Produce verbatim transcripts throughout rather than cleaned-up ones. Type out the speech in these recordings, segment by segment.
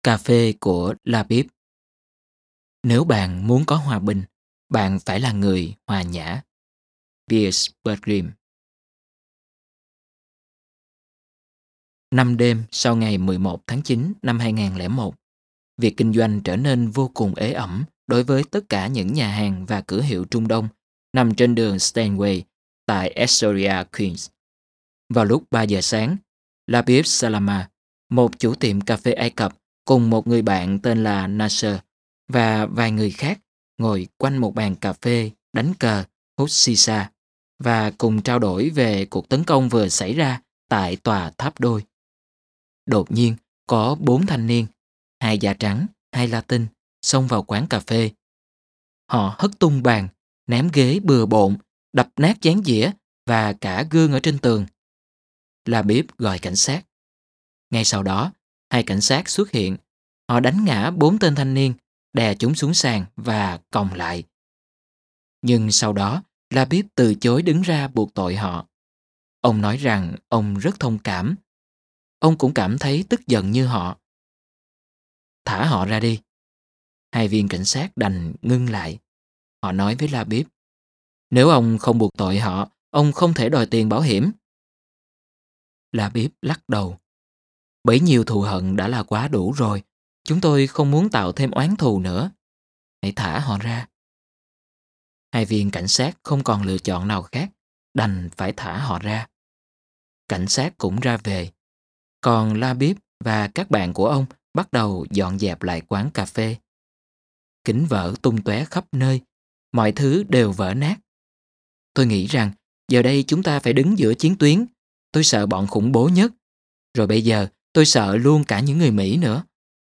Cà phê của Labib. Nếu bạn muốn có hòa bình, bạn phải là người hòa nhã. Piers Bergrim. Năm đêm sau ngày mười một tháng chín năm hai nghìn lẻ một, việc kinh doanh trở nên vô cùng ế ẩm đối với tất cả những nhà hàng và cửa hiệu Trung Đông nằm trên đường Steinway tại Astoria, Queens. Vào lúc ba giờ sáng, Labib Salama, một chủ tiệm cà phê Ai Cập, cùng một người bạn tên là Nasser và vài người khác ngồi quanh một bàn cà phê, đánh cờ, hút shisha và cùng trao đổi về cuộc tấn công vừa xảy ra tại tòa tháp đôi. Đột nhiên, có bốn thanh niên, hai da trắng, hai Latin, xông vào quán cà phê. Họ hất tung bàn, ném ghế bừa bộn, đập nát chén dĩa và cả gương ở trên tường. Labib gọi cảnh sát. Ngay sau đó, hai cảnh sát xuất hiện. Họ đánh ngã bốn tên thanh niên, đè chúng xuống sàn và còng lại. Nhưng sau đó, Labib từ chối đứng ra buộc tội họ. Ông nói rằng ông rất thông cảm. Ông cũng cảm thấy tức giận như họ. Thả họ ra đi. Hai viên cảnh sát đành ngưng lại. Họ nói với Labib, nếu ông không buộc tội họ, ông không thể đòi tiền bảo hiểm. Labib lắc đầu. Bấy nhiêu thù hận đã là quá đủ rồi. Chúng tôi không muốn tạo thêm oán thù nữa. Hãy thả họ ra. Hai viên cảnh sát không còn lựa chọn nào khác, đành phải thả họ ra. Cảnh sát cũng ra về. Còn Labib và các bạn của ông bắt đầu dọn dẹp lại quán cà phê. Kính vỡ tung tóe khắp nơi, mọi thứ đều vỡ nát. Tôi nghĩ rằng giờ đây chúng ta phải đứng giữa chiến tuyến. Tôi sợ bọn khủng bố nhất. Rồi bây giờ tôi sợ luôn cả những người Mỹ nữa.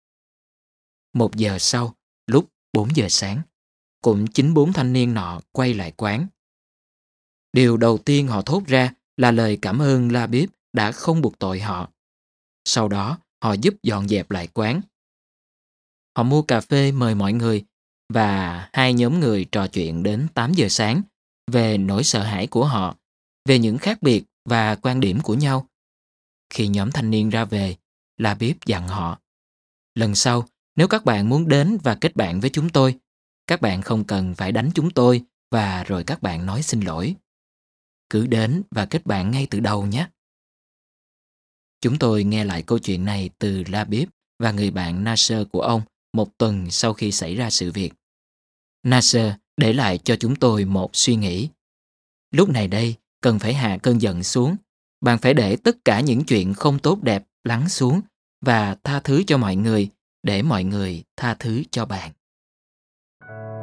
Một giờ sau, lúc bốn giờ sáng, cũng chính bốn thanh niên nọ quay lại quán. Điều đầu tiên họ thốt ra là lời cảm ơn Labib đã không buộc tội họ. Sau đó, họ giúp dọn dẹp lại quán. Họ mua cà phê mời mọi người và hai nhóm người trò chuyện đến tám giờ sáng về nỗi sợ hãi của họ, về những khác biệt và quan điểm của nhau. Khi nhóm thanh niên ra về, Labib dặn họ, lần sau, nếu các bạn muốn đến và kết bạn với chúng tôi, các bạn không cần phải đánh chúng tôi và rồi các bạn nói xin lỗi. Cứ đến và kết bạn ngay từ đầu nhé. Chúng tôi nghe lại câu chuyện này từ Labib và người bạn Nasser của ông một tuần sau khi xảy ra sự việc. Nasser để lại cho chúng tôi một suy nghĩ. Lúc này đây, cần phải hạ cơn giận xuống. Bạn phải để tất cả những chuyện không tốt đẹp lắng xuống và tha thứ cho mọi người để mọi người tha thứ cho bạn.